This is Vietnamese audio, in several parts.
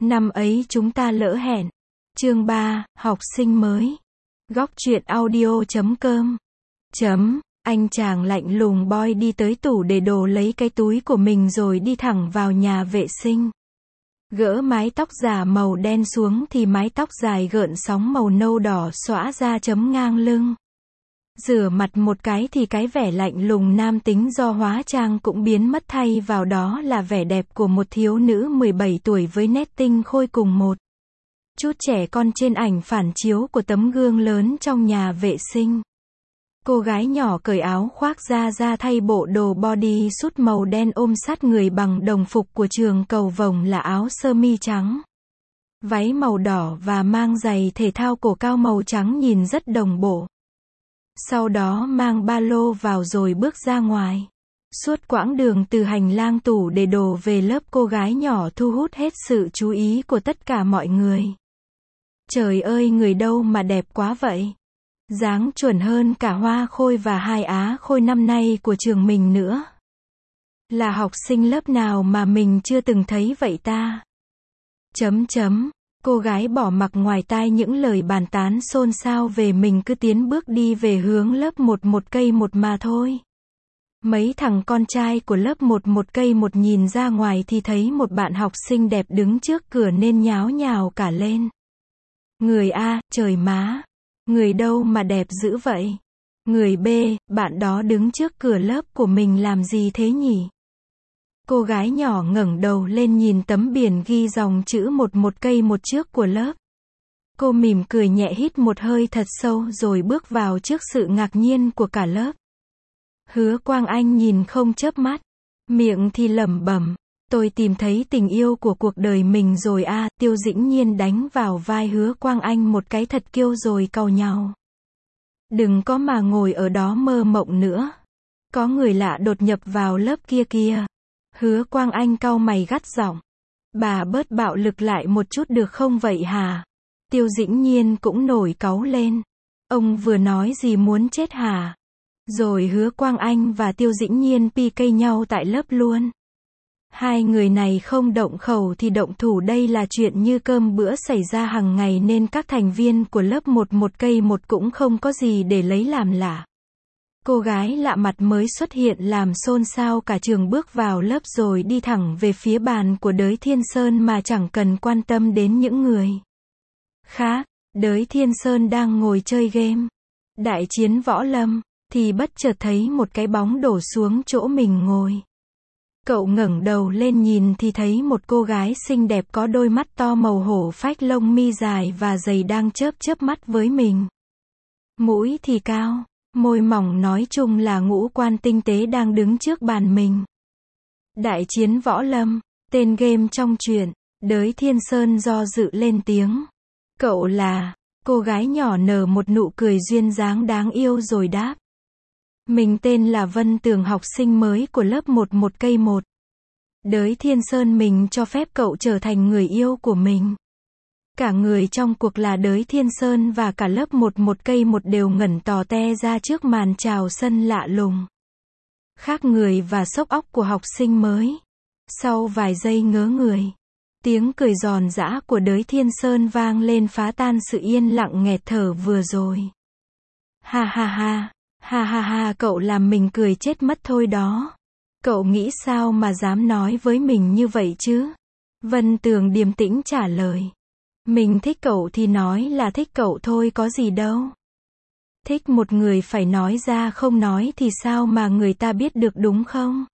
Năm ấy chúng ta lỡ hẹn. Chương 3, học sinh mới. Góc truyện audio.com. Anh chàng lạnh lùng boy đi tới tủ để đồ lấy cái túi của mình rồi đi thẳng vào nhà vệ sinh. Gỡ mái tóc giả màu đen xuống thì mái tóc dài gợn sóng màu nâu đỏ xõa ra chấm ngang lưng. Rửa mặt một cái thì cái vẻ lạnh lùng nam tính do hóa trang cũng biến mất, thay vào đó là vẻ đẹp của một thiếu nữ 17 tuổi với nét tinh khôi cùng một chút trẻ con trên ảnh phản chiếu của tấm gương lớn trong nhà vệ sinh. Cô gái nhỏ cởi áo khoác ra thay bộ đồ body suit màu đen ôm sát người bằng đồng phục của trường cầu vồng là áo sơ mi trắng, váy màu đỏ và mang giày thể thao cổ cao màu trắng nhìn rất đồng bộ. Sau đó mang ba lô vào rồi bước ra ngoài. Suốt quãng đường từ hành lang tủ để đồ về lớp, cô gái nhỏ thu hút hết sự chú ý của tất cả mọi người. Trời ơi, người đâu mà đẹp quá vậy. Dáng chuẩn hơn cả Hoa Khôi và hai Á Khôi năm nay của trường mình nữa. Là học sinh lớp nào mà mình chưa từng thấy vậy ta? Cô gái bỏ mặc ngoài tai những lời bàn tán xôn xao về mình, cứ tiến bước đi về hướng lớp 11 cây 1 mà thôi. Mấy thằng con trai của lớp 11 cây 1 nhìn ra ngoài thì thấy một bạn học sinh đẹp đứng trước cửa nên nháo nhào cả lên. Người A, trời má. Người đâu mà đẹp dữ vậy? Người B, bạn đó đứng trước cửa lớp của mình làm gì thế nhỉ? Cô gái nhỏ ngẩng đầu lên nhìn tấm biển ghi dòng chữ 11 cây 1 trước của lớp. Cô mỉm cười nhẹ, hít một hơi thật sâu rồi bước vào trước sự ngạc nhiên của cả lớp. Hứa Quang Anh nhìn không chớp mắt, miệng thì lẩm bẩm, tôi tìm thấy tình yêu của cuộc đời mình rồi a. Tiêu Dĩnh Nhiên đánh vào vai Hứa Quang Anh một cái thật kiêu rồi càu nhàu. Đừng có mà ngồi ở đó mơ mộng nữa. Có người lạ đột nhập vào lớp kia kìa. Hứa Quang Anh cau mày gắt giọng. Bà bớt bạo lực lại một chút được không vậy hả? Tiêu Dĩnh Nhiên cũng nổi cáu lên. Ông vừa nói gì muốn chết hả? Rồi Hứa Quang Anh và Tiêu Dĩnh Nhiên PK nhau tại lớp luôn. Hai người này không động khẩu thì động thủ, đây là chuyện như cơm bữa xảy ra hàng ngày nên các thành viên của lớp 11 cây 1 cũng không có gì để lấy làm lạ. Cô gái lạ mặt mới xuất hiện làm xôn xao cả trường, bước vào lớp rồi đi thẳng về phía bàn của Đới Thiên Sơn mà chẳng cần quan tâm đến những người khác. Đới Thiên Sơn đang ngồi chơi game Đại Chiến Võ Lâm thì bất chợt thấy một cái bóng đổ xuống chỗ mình ngồi. Cậu ngẩng đầu lên nhìn thì thấy một cô gái xinh đẹp có đôi mắt to màu hổ phách, lông mi dài và dày đang chớp chớp mắt với mình. Mũi thì cao, môi mỏng, nói chung là ngũ quan tinh tế, đang đứng trước bàn mình. Đại Chiến Võ Lâm, tên game trong truyện. Đới Thiên Sơn do dự lên tiếng. Cậu là? Cô gái nhỏ nở một nụ cười duyên dáng đáng yêu rồi đáp. Mình tên là Vân Tường, học sinh mới của lớp 11 cây 1. Đới Thiên Sơn mình cho phép cậu trở thành người yêu của mình. Cả người trong cuộc là Đới Thiên Sơn và cả lớp 11 cây 1 đều ngẩn tò te ra trước màn chào sân lạ lùng, khác người và sốc óc của học sinh mới. Sau vài giây ngớ người, tiếng cười giòn giã của Đới Thiên Sơn vang lên phá tan sự yên lặng nghẹt thở vừa rồi. Ha ha ha. Ha ha ha, cậu làm mình cười chết mất thôi đó. Cậu nghĩ sao mà dám nói với mình như vậy chứ? Vân Tường điềm tĩnh trả lời. Mình thích cậu thì nói là thích cậu thôi, có gì đâu. Thích một người phải nói ra, không nói thì sao mà người ta biết được, đúng không?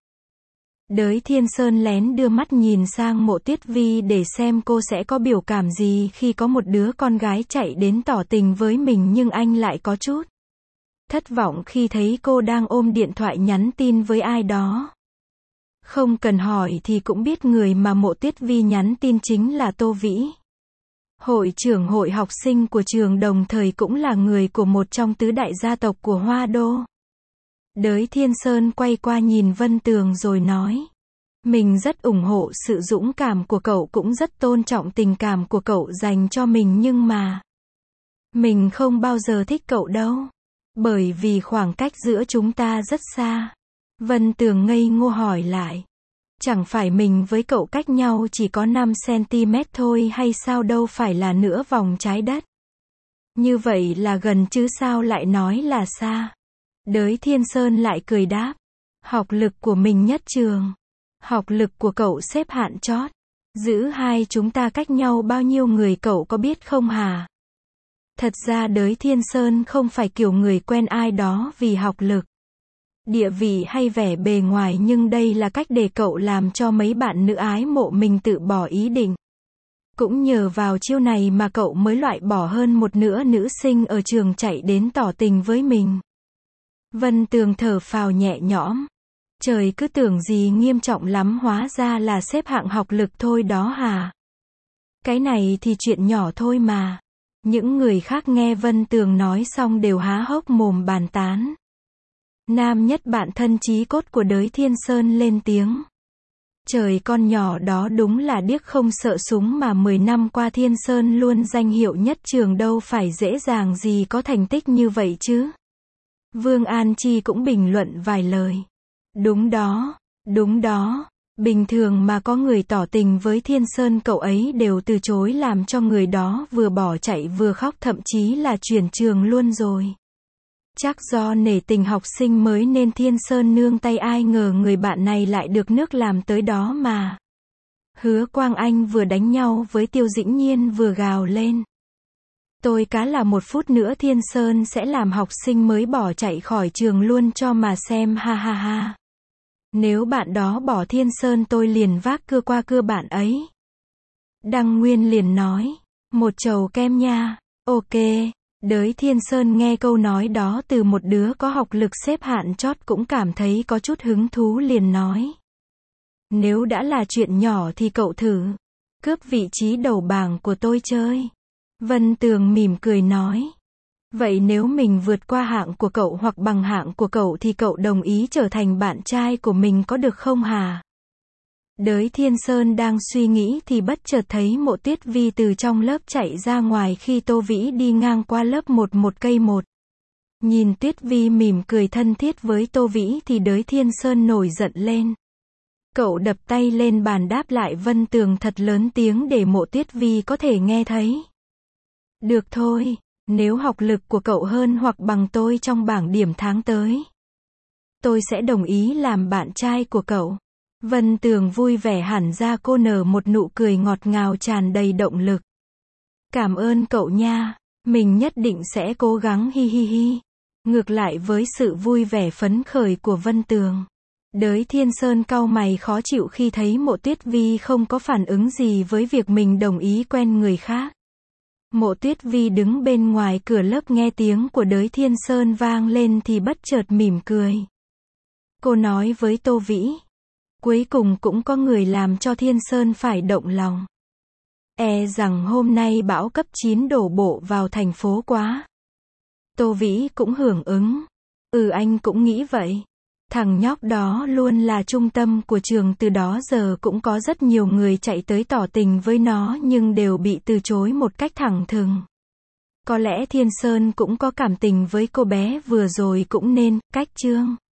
Đới Thiên Sơn lén đưa mắt nhìn sang Mộ Tuyết Vi để xem cô sẽ có biểu cảm gì khi có một đứa con gái chạy đến tỏ tình với mình, nhưng anh lại có chút thất vọng khi thấy cô đang ôm điện thoại nhắn tin với ai đó. Không cần hỏi thì cũng biết người mà Mộ Tuyết Vi nhắn tin chính là Tô Vĩ, hội trưởng hội học sinh của trường, đồng thời cũng là người của một trong tứ đại gia tộc của Hoa Đô. Đới Thiên Sơn quay qua nhìn Vân Tường rồi nói. Mình rất ủng hộ sự dũng cảm của cậu, cũng rất tôn trọng tình cảm của cậu dành cho mình, nhưng mà mình không bao giờ thích cậu đâu. Bởi vì khoảng cách giữa chúng ta rất xa. Vân Tường ngây ngô hỏi lại. Chẳng phải mình với cậu cách nhau chỉ có 5 cm thôi hay sao, đâu phải là nửa vòng trái đất. Như vậy là gần chứ sao lại nói là xa. Đới Thiên Sơn lại cười đáp. Học lực của mình nhất trường. Học lực của cậu xếp hạng chót. Giữa hai chúng ta cách nhau bao nhiêu người cậu có biết không hả? Thật ra Đới Thiên Sơn không phải kiểu người quen ai đó vì học lực, địa vị hay vẻ bề ngoài, nhưng đây là cách để cậu làm cho mấy bạn nữ ái mộ mình tự bỏ ý định. Cũng nhờ vào chiêu này mà cậu mới loại bỏ hơn một nửa nữ sinh ở trường chạy đến tỏ tình với mình. Vân Tường thở phào nhẹ nhõm. Trời, cứ tưởng gì nghiêm trọng lắm, hóa ra là xếp hạng học lực thôi đó hả? Cái này thì chuyện nhỏ thôi mà. Những người khác nghe Vân Tường nói xong đều há hốc mồm bàn tán. Nam nhất bạn thân chí cốt của Đới Thiên Sơn lên tiếng. Trời, con nhỏ đó đúng là điếc không sợ súng mà 10 năm qua Thiên Sơn luôn danh hiệu nhất trường, đâu phải dễ dàng gì có thành tích như vậy chứ. Vương An Chi cũng bình luận vài lời. Đúng đó, đúng đó. Bình thường mà có người tỏ tình với Thiên Sơn cậu ấy đều từ chối, làm cho người đó vừa bỏ chạy vừa khóc, thậm chí là chuyển trường luôn rồi. Chắc do nể tình học sinh mới nên Thiên Sơn nương tay, ai ngờ người bạn này lại được nước làm tới đó mà. Hứa Quang Anh vừa đánh nhau với Tiêu Dĩnh Nhiên vừa gào lên. Tôi cá là 1 phút nữa Thiên Sơn sẽ làm học sinh mới bỏ chạy khỏi trường luôn cho mà xem, ha ha ha. Nếu bạn đó bỏ Thiên Sơn tôi liền vác cưa qua cưa bạn ấy. Đăng Nguyên liền nói. Một chầu kem nha. Ok. Đới Thiên Sơn nghe câu nói đó từ một đứa có học lực xếp hạng chót cũng cảm thấy có chút hứng thú, liền nói. Nếu đã là chuyện nhỏ thì cậu thử cướp vị trí đầu bảng của tôi chơi. Vân Tường mỉm cười nói. Vậy nếu mình vượt qua hạng của cậu hoặc bằng hạng của cậu thì cậu đồng ý trở thành bạn trai của mình có được không hả? Đới Thiên Sơn đang suy nghĩ thì bất chợt thấy Mộ Tuyết Vi từ trong lớp chạy ra ngoài khi Tô Vĩ đi ngang qua lớp một cây một. Nhìn Tuyết Vi mỉm cười thân thiết với Tô Vĩ thì Đới Thiên Sơn nổi giận lên. Cậu đập tay lên bàn đáp lại Vân Tường thật lớn tiếng để Mộ Tuyết Vi có thể nghe thấy. Được thôi, nếu học lực của cậu hơn hoặc bằng tôi trong bảng điểm tháng tới, tôi sẽ đồng ý làm bạn trai của cậu. Vân Tường vui vẻ hẳn ra, cô nở một nụ cười ngọt ngào tràn đầy động lực. Cảm ơn cậu nha, mình nhất định sẽ cố gắng, hi hi hi. Ngược lại với sự vui vẻ phấn khởi của Vân Tường, Đới Thiên Sơn cau mày khó chịu khi thấy Mộ Tuyết Vi không có phản ứng gì với việc mình đồng ý quen người khác. Mộ Tuyết Vi đứng bên ngoài cửa lớp nghe tiếng của Đới Thiên Sơn vang lên thì bất chợt mỉm cười. Cô nói với Tô Vĩ. Cuối cùng cũng có người làm cho Thiên Sơn phải động lòng. E rằng hôm nay bão cấp 9 đổ bộ vào thành phố quá. Tô Vĩ cũng hưởng ứng. Anh cũng nghĩ vậy. Thằng nhóc đó luôn là trung tâm của trường, từ đó giờ cũng có rất nhiều người chạy tới tỏ tình với nó nhưng đều bị từ chối một cách thẳng thừng. Có lẽ Thiên Sơn cũng có cảm tình với cô bé vừa rồi cũng nên cách chương.